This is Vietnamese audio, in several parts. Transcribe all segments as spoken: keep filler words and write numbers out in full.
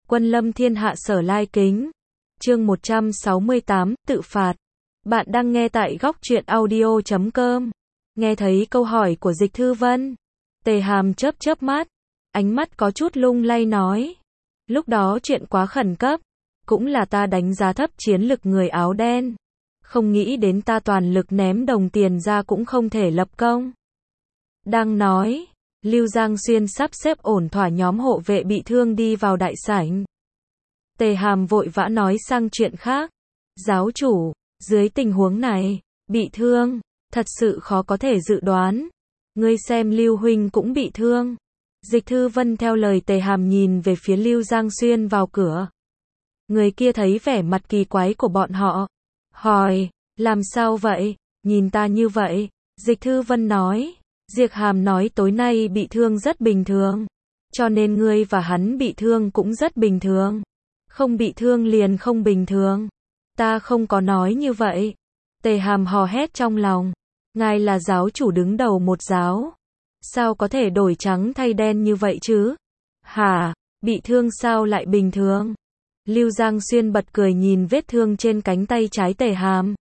Quân lâm thiên hạ sở lai kính. Chương một trăm sáu mươi tám, tự phạt. Bạn đang nghe tại góc truyện audio chấm com. Nghe thấy câu hỏi của Dịch Thư Vân, Tề Hàm chớp chớp mắt, ánh mắt có chút lung lay nói. Lúc đó chuyện quá khẩn cấp, cũng là ta đánh giá thấp chiến lực người áo đen. Không nghĩ đến ta toàn lực ném đồng tiền ra cũng không thể lập công. Đang nói, Lưu Giang Xuyên sắp xếp ổn thỏa nhóm hộ vệ bị thương đi vào đại sảnh. Tề Hàm vội vã nói sang chuyện khác. Giáo chủ, dưới tình huống này, bị thương, thật sự khó có thể dự đoán. Ngươi xem Lưu huynh cũng bị thương. Dịch Thư Vân theo lời Tề Hàm nhìn về phía Lưu Giang Xuyên vào cửa. Người kia thấy vẻ mặt kỳ quái của bọn họ, hỏi, làm sao vậy, nhìn ta như vậy. Dịch Thư Vân nói, Diệp Hàm nói tối nay bị thương rất bình thường, cho nên ngươi và hắn bị thương cũng rất bình thường. Không bị thương liền không bình thường. Ta không có nói như vậy. Tề Hàm hò hét trong lòng, ngài là giáo chủ đứng đầu một giáo, sao có thể đổi trắng thay đen như vậy chứ? Hả, bị thương sao lại bình thường? Lưu Giang Xuyên bật cười nhìn vết thương trên cánh tay trái Tề Hàm.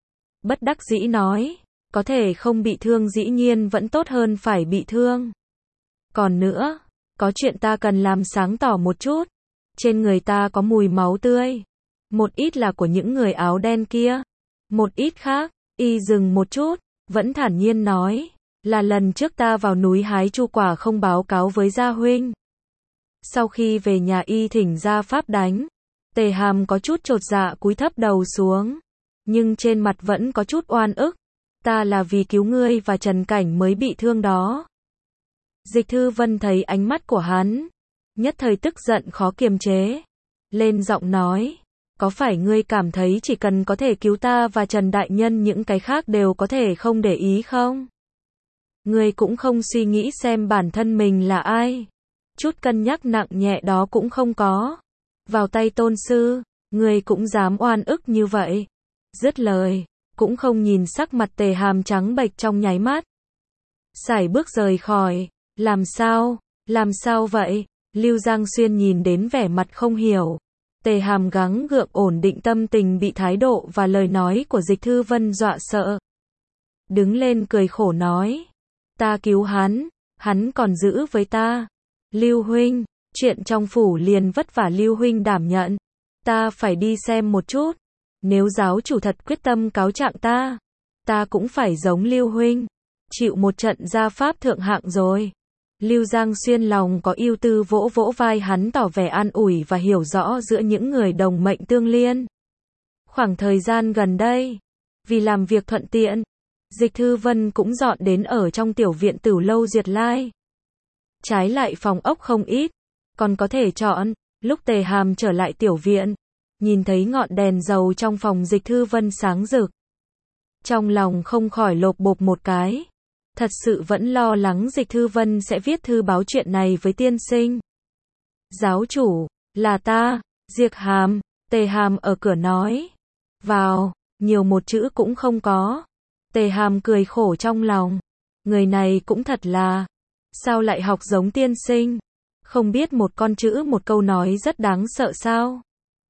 Bất đắc dĩ nói, có thể không bị thương dĩ nhiên vẫn tốt hơn phải bị thương. Còn nữa, có chuyện ta cần làm sáng tỏ một chút. Trên người ta có mùi máu tươi. Một ít là của những người áo đen kia. Một ít khác, y dừng một chút, vẫn thản nhiên nói, là lần trước ta vào núi hái chu quả không báo cáo với Gia huynh. Sau khi về nhà y thỉnh Gia pháp đánh. Tề Hàm có chút chột dạ cúi thấp đầu xuống, nhưng trên mặt vẫn có chút oan ức. Ta là vì cứu ngươi và Trần Cảnh mới bị thương đó. Dịch Thư Vân thấy ánh mắt của hắn, nhất thời tức giận khó kiềm chế, lên giọng nói, có phải ngươi cảm thấy chỉ cần có thể cứu ta và Trần Đại Nhân những cái khác đều có thể không để ý không? Ngươi cũng không suy nghĩ xem bản thân mình là ai, chút cân nhắc nặng nhẹ đó cũng không có. Vào tay tôn sư, ngươi cũng dám oan ức như vậy. Dứt lời, cũng không nhìn sắc mặt Tề Hàm trắng bệch trong nháy mắt. Sải bước rời khỏi, làm sao, làm sao vậy? Lưu Giang Xuyên nhìn đến vẻ mặt không hiểu. Tề Hàm gắng gượng ổn định tâm tình bị thái độ và lời nói của Dịch Thư Vân dọa sợ. Đứng lên cười khổ nói, ta cứu hắn, hắn còn giữ với ta. Lưu huynh, chuyện trong phủ liền vất vả Lưu huynh đảm nhận. Ta phải đi xem một chút. Nếu giáo chủ thật quyết tâm cáo trạng ta, ta cũng phải giống Lưu huynh, chịu một trận gia pháp thượng hạng rồi. Lưu Giang Xuyên lòng có ưu tư vỗ vỗ vai hắn tỏ vẻ an ủi và hiểu rõ giữa những người đồng mệnh tương liên. Khoảng thời gian gần đây, vì làm việc thuận tiện, Dịch Thư Vân cũng dọn đến ở trong tiểu viện Tửu Lâu Duyệt Lai. Trái lại phòng ốc không ít, còn có thể chọn. Lúc Tề Hàm trở lại tiểu viện, nhìn thấy ngọn đèn dầu trong phòng Dịch Thư Vân sáng rực, trong lòng không khỏi lột bột một cái. Thật sự vẫn lo lắng Dịch Thư Vân sẽ viết thư báo chuyện này với tiên sinh. Giáo chủ, là ta, Diệp Hàm. Tề Hàm ở cửa nói, vào, nhiều một chữ cũng không có. Tề Hàm cười khổ trong lòng, người này cũng thật là, sao lại học giống tiên sinh, không biết một con chữ một câu nói rất đáng sợ sao.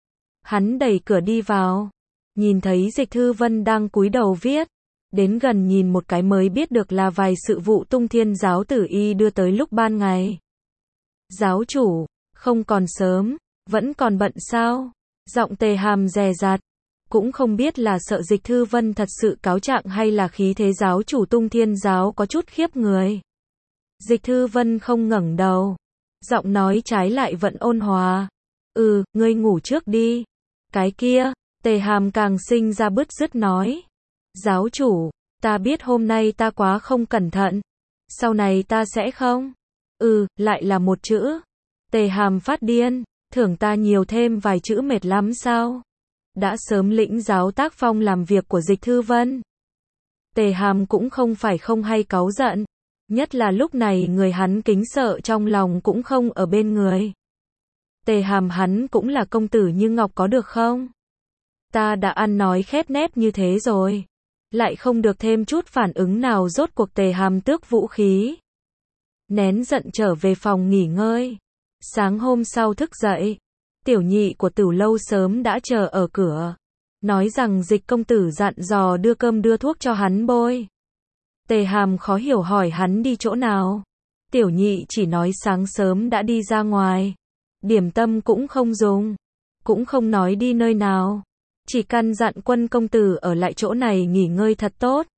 Hắn đẩy cửa đi vào, nhìn thấy Dịch Thư Vân đang cúi đầu viết, đến gần nhìn một cái mới biết được là vài sự vụ Tung Thiên giáo tử y đưa tới lúc ban ngày. Giáo chủ, không còn sớm, vẫn còn bận sao? Giọng Tề Hàm dè dặt, cũng không biết là sợ Dịch Thư Vân thật sự cáo trạng hay là khí thế giáo chủ Tung Thiên giáo có chút khiếp người. Dịch Thư Vân không ngẩng đầu, giọng nói trái lại vẫn ôn hòa. Ừ, ngươi ngủ trước đi. Cái kia, Tề Hàm càng sinh ra bứt rứt nói. Giáo chủ, ta biết hôm nay ta quá không cẩn thận. Sau này ta sẽ không. Ừ, lại là một chữ. Tề Hàm phát điên, thưởng ta nhiều thêm vài chữ mệt lắm sao? Đã sớm lĩnh giáo tác phong làm việc của Dịch Thư Vân. Tề Hàm cũng không phải không hay cáu giận. Nhất là lúc này người hắn kính sợ trong lòng cũng không ở bên người. Tề Hàm hắn cũng là công tử như ngọc có được không? Ta đã ăn nói khép nép như thế rồi, lại không được thêm chút phản ứng nào. Rốt cuộc Tề Hàm tước vũ khí, nén giận trở về phòng nghỉ ngơi. Sáng hôm sau thức dậy, Tiểu nhị của Tử lâu sớm đã chờ ở cửa, nói rằng Dịch công tử dặn dò đưa cơm đưa thuốc cho hắn bôi. Tề Hàm khó hiểu hỏi hắn đi chỗ nào. Tiểu nhị chỉ nói sáng sớm đã đi ra ngoài. Điểm tâm cũng không dùng, cũng không nói đi nơi nào, chỉ căn dặn Quân công tử ở lại chỗ này nghỉ ngơi thật tốt.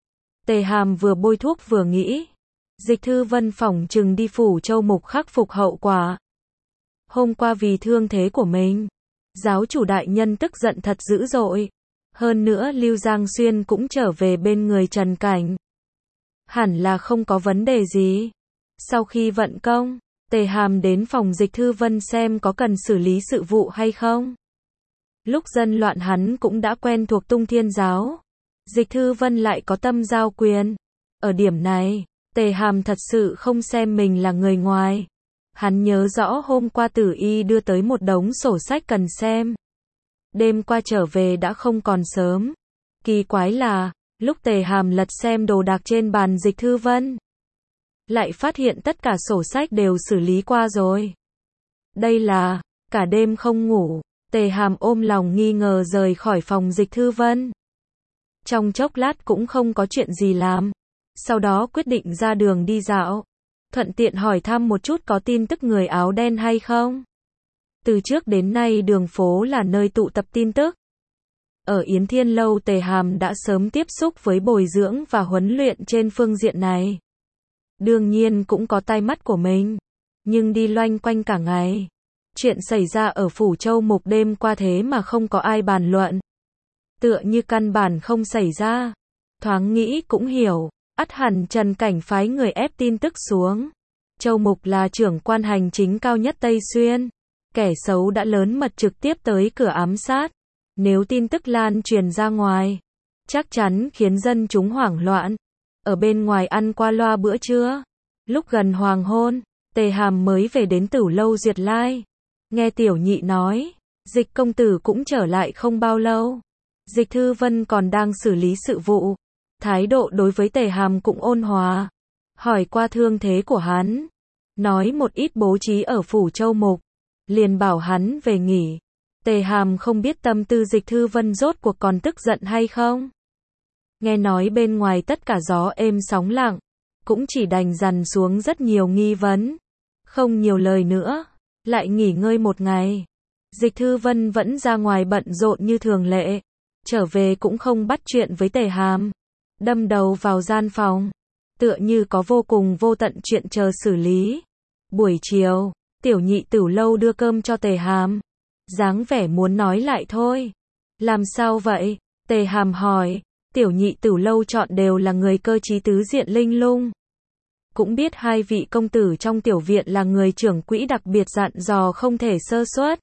Tề Hàm vừa bôi thuốc vừa nghĩ, Dịch Thư Vân phỏng chừng đi Phủ Châu Mục khắc phục hậu quả. Hôm qua vì thương thế của mình, giáo chủ đại nhân tức giận thật dữ dội. Hơn nữa Lưu Giang Xuyên cũng trở về bên người Trần Cảnh. Hẳn là không có vấn đề gì. Sau khi vận công, Tề Hàm đến phòng Dịch Thư Vân xem có cần xử lý sự vụ hay không. Lúc dân loạn hắn cũng đã quen thuộc Tung Thiên giáo. Dịch Thư Vân lại có tâm giao quyền. Ở điểm này, Tề Hàm thật sự không xem mình là người ngoài. Hắn nhớ rõ hôm qua Tử Y đưa tới một đống sổ sách cần xem. Đêm qua trở về đã không còn sớm. Kỳ quái là, lúc Tề Hàm lật xem đồ đạc trên bàn Dịch Thư Vân, lại phát hiện tất cả sổ sách đều xử lý qua rồi. Đây là, cả đêm không ngủ, Tề Hàm ôm lòng nghi ngờ rời khỏi phòng Dịch Thư Vân. Trong chốc lát cũng không có chuyện gì làm. Sau đó quyết định ra đường đi dạo. Thuận tiện hỏi thăm một chút có tin tức người áo đen hay không. Từ trước đến nay đường phố là nơi tụ tập tin tức. Ở Yến Thiên Lâu Tề Hàm đã sớm tiếp xúc với bồi dưỡng và huấn luyện trên phương diện này. Đương nhiên cũng có tai mắt của mình. Nhưng đi loanh quanh cả ngày. Chuyện xảy ra ở Phủ Châu Mục đêm qua thế mà không có ai bàn luận. Tựa như căn bản không xảy ra. Thoáng nghĩ cũng hiểu. Ắt hẳn Trần Cảnh phái người ép tin tức xuống. Châu Mục là trưởng quan hành chính cao nhất Tây Xuyên. Kẻ xấu đã lớn mật trực tiếp tới cửa ám sát. Nếu tin tức lan truyền ra ngoài, chắc chắn khiến dân chúng hoảng loạn. Ở bên ngoài ăn qua loa bữa trưa. Lúc gần hoàng hôn, Tề Hàm mới về đến Tử lâu Duyệt Lai. Nghe tiểu nhị nói, Dịch công tử cũng trở lại không bao lâu. Dịch Thư Vân còn đang xử lý sự vụ. Thái độ đối với Tề Hàm cũng ôn hòa. Hỏi qua thương thế của hắn. Nói một ít bố trí ở Phủ Châu Mục. Liền bảo hắn về nghỉ. Tề Hàm không biết tâm tư Dịch Thư Vân rốt cuộc còn tức giận hay không. Nghe nói bên ngoài tất cả gió êm sóng lặng. Cũng chỉ đành dằn xuống rất nhiều nghi vấn. Không nhiều lời nữa. Lại nghỉ ngơi một ngày. Dịch Thư Vân vẫn ra ngoài bận rộn như thường lệ. Trở về cũng không bắt chuyện với Tề Hàm. Đâm đầu vào gian phòng. Tựa như có vô cùng vô tận chuyện chờ xử lý. Buổi chiều, tiểu nhị Tử lâu đưa cơm cho Tề Hàm. Dáng vẻ muốn nói lại thôi. Làm sao vậy? Tề Hàm hỏi. Tiểu nhị Tử lâu chọn đều là người cơ trí tứ diện linh lung. Cũng biết hai vị công tử trong tiểu viện là người trưởng quỹ đặc biệt dặn dò không thể sơ suất.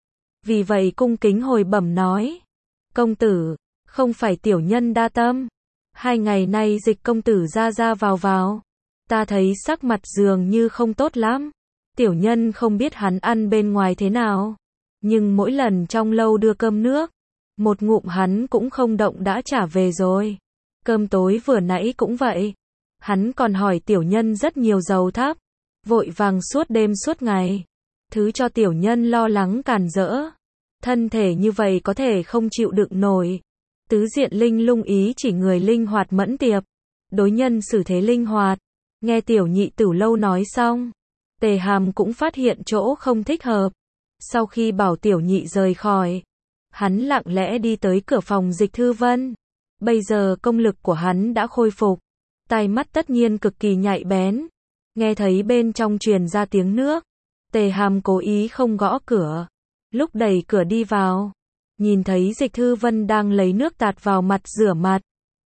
Vì vậy cung kính hồi bẩm nói. Công tử, không phải tiểu nhân đa tâm. Hai ngày nay Dịch công tử ra ra vào vào. Ta thấy sắc mặt dường như không tốt lắm. Tiểu nhân không biết hắn ăn bên ngoài thế nào. Nhưng mỗi lần trong lâu đưa cơm nước, một ngụm hắn cũng không động đã trả về rồi. Cơm tối vừa nãy cũng vậy. Hắn còn hỏi tiểu nhân rất nhiều dầu thắp. Vội vàng suốt đêm suốt ngày. Thứ cho tiểu nhân lo lắng cản rỡ. Thân thể như vậy có thể không chịu đựng nổi. Tứ diện linh lung ý chỉ người linh hoạt mẫn tiệp. Đối nhân xử thế linh hoạt. Nghe tiểu nhị Tử lâu nói xong. Tề Hàm cũng phát hiện chỗ không thích hợp. Sau khi bảo tiểu nhị rời khỏi. Hắn lặng lẽ đi tới cửa phòng Dịch Thư Vân. Bây giờ công lực của hắn đã khôi phục. Tai mắt tất nhiên cực kỳ nhạy bén. Nghe thấy bên trong truyền ra tiếng nước. Tề Hàm cố ý không gõ cửa. Lúc đẩy cửa đi vào. Nhìn thấy Dịch Thư Vân đang lấy nước tạt vào mặt rửa mặt.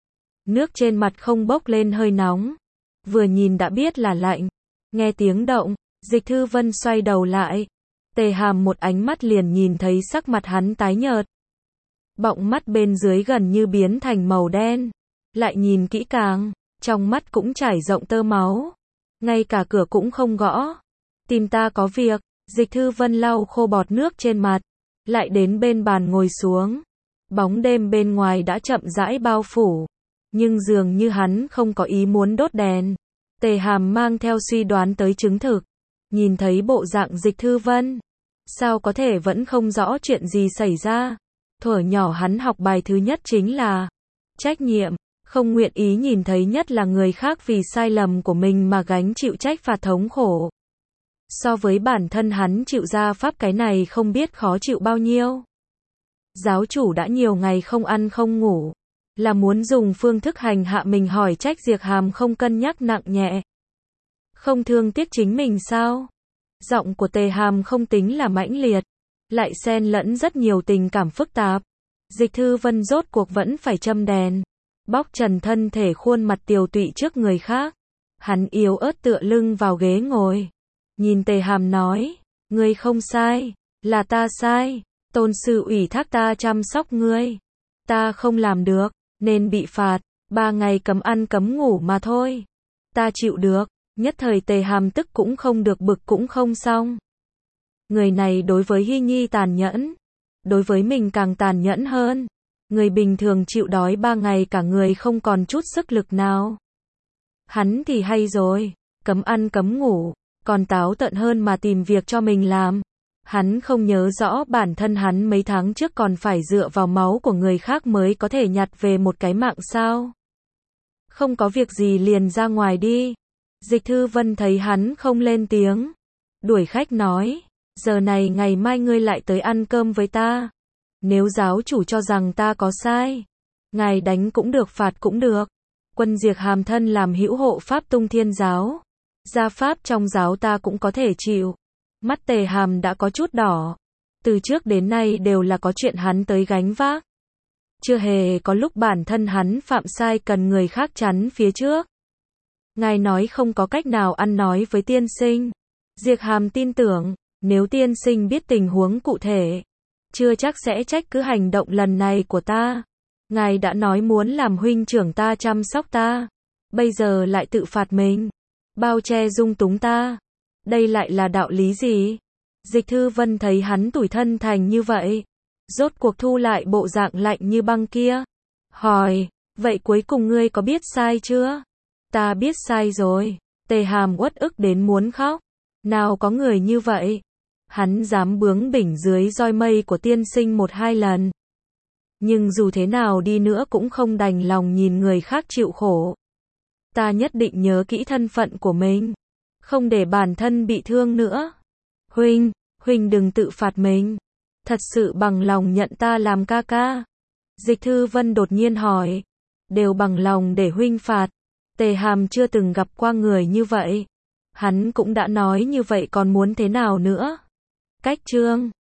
Nước trên mặt không bốc lên hơi nóng. Vừa nhìn đã biết là lạnh. Nghe tiếng động, Dịch Thư Vân xoay đầu lại. Tề Hàm một ánh mắt liền nhìn thấy sắc mặt hắn tái nhợt. Bọng mắt bên dưới gần như biến thành màu đen. Lại nhìn kỹ càng, trong mắt cũng trải rộng tơ máu. Ngay cả cửa cũng không gõ. Tìm ta có việc. Dịch Thư Vân lau khô bọt nước trên mặt. Lại đến bên bàn ngồi xuống. Bóng đêm bên ngoài đã chậm rãi bao phủ. Nhưng dường như hắn không có ý muốn đốt đèn. Tề Hàm mang theo suy đoán tới chứng thực. Nhìn thấy bộ dạng Dịch Thư Vân. Sao có thể vẫn không rõ chuyện gì xảy ra? Thuở nhỏ hắn học bài thứ nhất chính là trách nhiệm, không nguyện ý nhìn thấy nhất là người khác vì sai lầm của mình mà gánh chịu trách phạt thống khổ. So với bản thân hắn chịu ra pháp cái này không biết khó chịu bao nhiêu. Giáo chủ đã nhiều ngày không ăn không ngủ, là muốn dùng phương thức hành hạ mình, hỏi trách Diệp Hàm không cân nhắc nặng nhẹ. Không thương tiếc chính mình sao? Giọng của Tề Hàm không tính là mãnh liệt, lại xen lẫn rất nhiều tình cảm phức tạp. Dịch Thư Vân rốt cuộc vẫn phải châm đèn, bóc trần thân thể khuôn mặt tiều tụy trước người khác. Hắn yếu ớt tựa lưng vào ghế ngồi, nhìn Tề Hàm nói, ngươi không sai, là ta sai, tôn sư ủy thác ta chăm sóc ngươi, ta không làm được, nên bị phạt, ba ngày cấm ăn cấm ngủ mà thôi. Ta chịu được. Nhất thời Tề Hàm tức cũng không được bực cũng không xong. Người này đối với Hy Nhi tàn nhẫn, đối với mình càng tàn nhẫn hơn. Người bình thường chịu đói ba ngày cả người không còn chút sức lực nào. Hắn thì hay rồi, cấm ăn cấm ngủ, còn táo tợn hơn mà tìm việc cho mình làm. Hắn không nhớ rõ bản thân hắn mấy tháng trước còn phải dựa vào máu của người khác mới có thể nhặt về một cái mạng sao. Không có việc gì liền ra ngoài đi. Dịch Thư Vân thấy hắn không lên tiếng, đuổi khách nói, giờ này ngày mai ngươi lại tới ăn cơm với ta. Nếu giáo chủ cho rằng ta có sai, ngài đánh cũng được phạt cũng được. Quân Diệp Hàm thân làm hữu hộ pháp Tung Thiên giáo, gia pháp trong giáo ta cũng có thể chịu. Mắt Tề Hàm đã có chút đỏ, từ trước đến nay đều là có chuyện hắn tới gánh vác. Chưa hề có lúc bản thân hắn phạm sai cần người khác chắn phía trước. Ngài nói không có cách nào ăn nói với tiên sinh. Diệp Hàm tin tưởng, nếu tiên sinh biết tình huống cụ thể, chưa chắc sẽ trách cứ hành động lần này của ta. Ngài đã nói muốn làm huynh trưởng ta chăm sóc ta, bây giờ lại tự phạt mình, bao che dung túng ta. Đây lại là đạo lý gì? Dịch Thư Vân thấy hắn tủi thân thành như vậy, rốt cuộc thu lại bộ dạng lạnh như băng kia. Hỏi, vậy cuối cùng ngươi có biết sai chưa? Ta biết sai rồi. Tề Hàm uất ức đến muốn khóc. Nào có người như vậy. Hắn dám bướng bỉnh dưới roi mây của tiên sinh một hai lần. Nhưng dù thế nào đi nữa cũng không đành lòng nhìn người khác chịu khổ. Ta nhất định nhớ kỹ thân phận của mình, không để bản thân bị thương nữa. Huynh, huynh đừng tự phạt mình. Thật sự bằng lòng nhận ta làm ca ca? Dịch Thư Vân đột nhiên hỏi. Đều bằng lòng để huynh phạt. Tề Hàm chưa từng gặp qua người như vậy. Hắn cũng đã nói như vậy còn muốn thế nào nữa? Cách chương